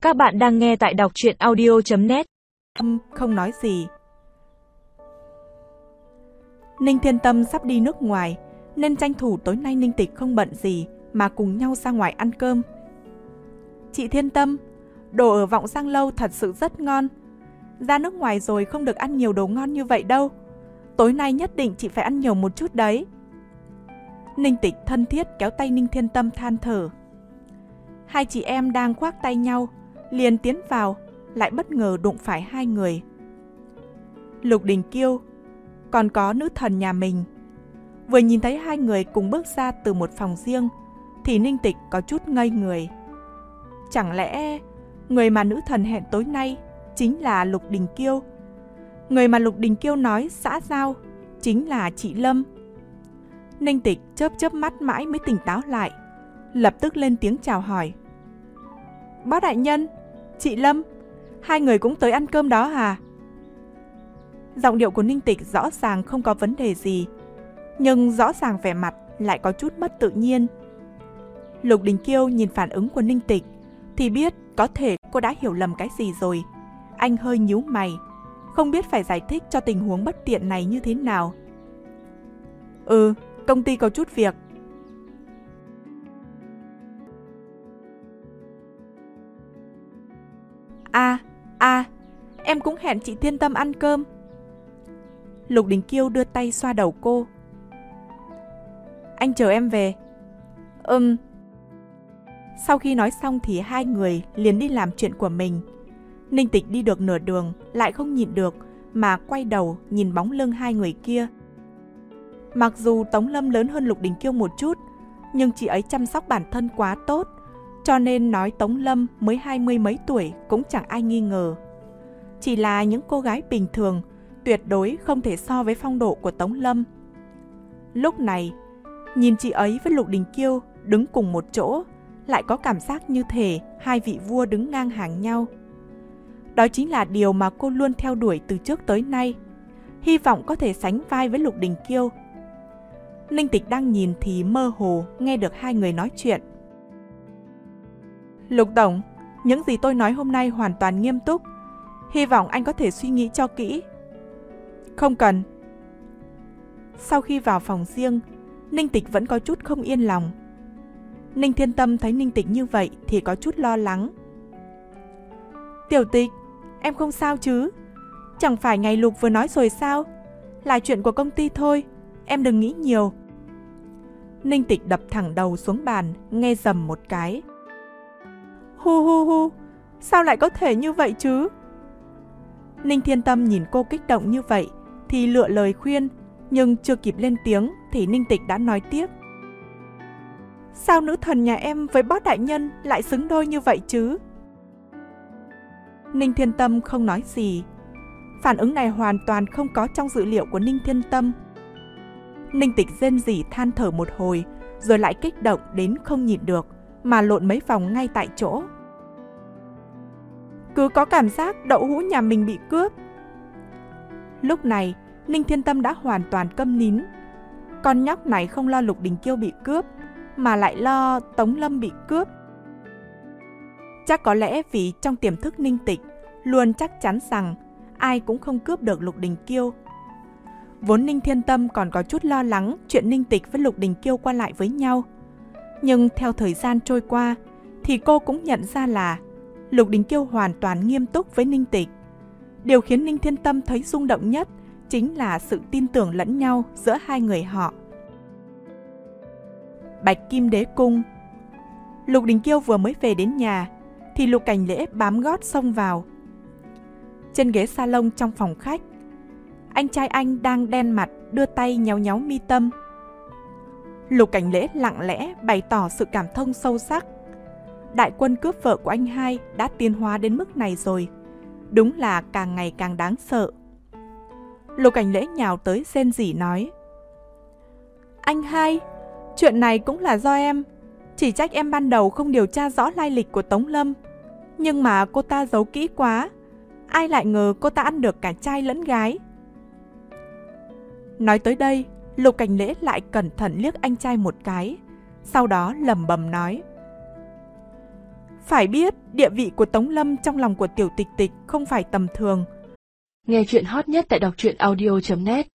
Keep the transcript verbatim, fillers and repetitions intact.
Các bạn đang nghe tại đọc truyện audio chấm net. Không nói gì. Ninh Thiên Tâm sắp đi nước ngoài, nên tranh thủ tối nay Ninh Tịch không bận gì mà cùng nhau ra ngoài ăn cơm. Chị Thiên Tâm, đồ ở Vọng Giang Lâu thật sự rất ngon. Ra nước ngoài rồi không được ăn nhiều đồ ngon như vậy đâu. Tối nay nhất định chị phải ăn nhiều một chút đấy. Ninh Tịch thân thiết kéo tay Ninh Thiên Tâm than thở. Hai chị em đang khoác tay nhau, liền tiến vào, lại bất ngờ đụng phải hai người. Lục Đình Kiêu, còn có nữ thần nhà mình. Vừa nhìn thấy hai người cùng bước ra từ một phòng riêng, thì Ninh Tịch có chút ngây người. Chẳng lẽ người mà nữ thần hẹn tối nay chính là Lục Đình Kiêu? Người mà Lục Đình Kiêu nói xã giao chính là chị Lâm. Ninh Tịch chớp chớp mắt mãi mới tỉnh táo lại, lập tức lên tiếng chào hỏi. Bác đại nhân, chị Lâm, hai người cũng tới ăn cơm đó hả? Giọng điệu của Ninh Tịch rõ ràng không có vấn đề gì, nhưng rõ ràng vẻ mặt lại có chút mất tự nhiên. Lục Đình Kiêu nhìn phản ứng của Ninh Tịch thì biết có thể cô đã hiểu lầm cái gì rồi. Anh hơi nhíu mày, không biết phải giải thích cho tình huống bất tiện này như thế nào. Ừ, công ty có chút việc. À, à, em cũng hẹn chị Thiên Tâm ăn cơm. Lục Đình Kiêu đưa tay xoa đầu cô. Anh chờ em về. Ừm. Sau khi nói xong thì hai người liền đi làm chuyện của mình. Ninh Tịch đi được nửa đường lại không nhịn được mà quay đầu nhìn bóng lưng hai người kia. Mặc dù Tống Lâm lớn hơn Lục Đình Kiêu một chút, nhưng chị ấy chăm sóc bản thân quá tốt, cho nên nói Tống Lâm mới hai mươi mấy tuổi cũng chẳng ai nghi ngờ. Chỉ là những cô gái bình thường, tuyệt đối không thể so với phong độ của Tống Lâm. Lúc này, nhìn chị ấy với Lục Đình Kiêu đứng cùng một chỗ, lại có cảm giác như thể hai vị vua đứng ngang hàng nhau. Đó chính là điều mà cô luôn theo đuổi từ trước tới nay, hy vọng có thể sánh vai với Lục Đình Kiêu. Ninh Tịch đang nhìn thì mơ hồ nghe được hai người nói chuyện. Lục Tổng, những gì tôi nói hôm nay hoàn toàn nghiêm túc, hy vọng anh có thể suy nghĩ cho kỹ. Không cần. Sau khi vào phòng riêng, Ninh Tịch vẫn có chút không yên lòng. Ninh Thiên Tâm thấy Ninh Tịch như vậy thì có chút lo lắng. Tiểu Tịch, em không sao chứ? Chẳng phải ngày Lục vừa nói rồi sao? Là chuyện của công ty thôi, em đừng nghĩ nhiều. Ninh Tịch đập thẳng đầu xuống bàn, nghe rầm một cái. Hu hu hu, sao lại có thể như vậy chứ? Ninh Thiên Tâm nhìn cô kích động như vậy thì lựa lời khuyên, nhưng chưa kịp lên tiếng thì Ninh Tịch đã nói tiếp. Sao nữ thần nhà em với bác đại nhân lại xứng đôi như vậy chứ? Ninh Thiên Tâm không nói gì. Phản ứng này hoàn toàn không có trong dự liệu của Ninh Thiên Tâm. Ninh Tịch rên rỉ than thở một hồi, rồi lại kích động đến không nhịn được mà lộn mấy vòng ngay tại chỗ. Cứ có cảm giác đậu hũ nhà mình bị cướp. Lúc này, Ninh Thiên Tâm đã hoàn toàn câm nín. Con nhóc này không lo Lục Đình Kiêu bị cướp, mà lại lo Tống Lâm bị cướp. Chắc có lẽ vì trong tiềm thức Ninh Tịch luôn chắc chắn rằng ai cũng không cướp được Lục Đình Kiêu. Vốn Ninh Thiên Tâm còn có chút lo lắng chuyện Ninh Tịch với Lục Đình Kiêu qua lại với nhau. Nhưng theo thời gian trôi qua thì cô cũng nhận ra là Lục Đình Kiêu hoàn toàn nghiêm túc với Ninh Tịch. Điều khiến Ninh Thiên Tâm thấy rung động nhất chính là sự tin tưởng lẫn nhau giữa hai người họ. Bạch Kim Đế Cung. Lục Đình Kiêu vừa mới về đến nhà thì Lục Cảnh Lễ bám gót xông vào. Trên ghế salon trong phòng khách, anh trai anh đang đen mặt đưa tay nhéo nhéo mi tâm. Lục Cảnh Lễ lặng lẽ bày tỏ sự cảm thông sâu sắc. Đại quân cướp vợ của anh hai đã tiến hóa đến mức này rồi, đúng là càng ngày càng đáng sợ. Lục Cảnh Lễ nhào tới rên rỉ nói. Anh hai, chuyện này cũng là do em. Chỉ trách em ban đầu không điều tra rõ lai lịch của Tống Lâm. Nhưng mà cô ta giấu kỹ quá, ai lại ngờ cô ta ăn được cả trai lẫn gái. Nói tới đây, Lục Cảnh Lễ lại cẩn thận liếc anh trai một cái, sau đó lẩm bẩm nói. Phải biết, địa vị của Tống Lâm trong lòng của Tiểu Tịch Tịch không phải tầm thường. Nghe chuyện hot nhất tại đọc truyện audio chấm net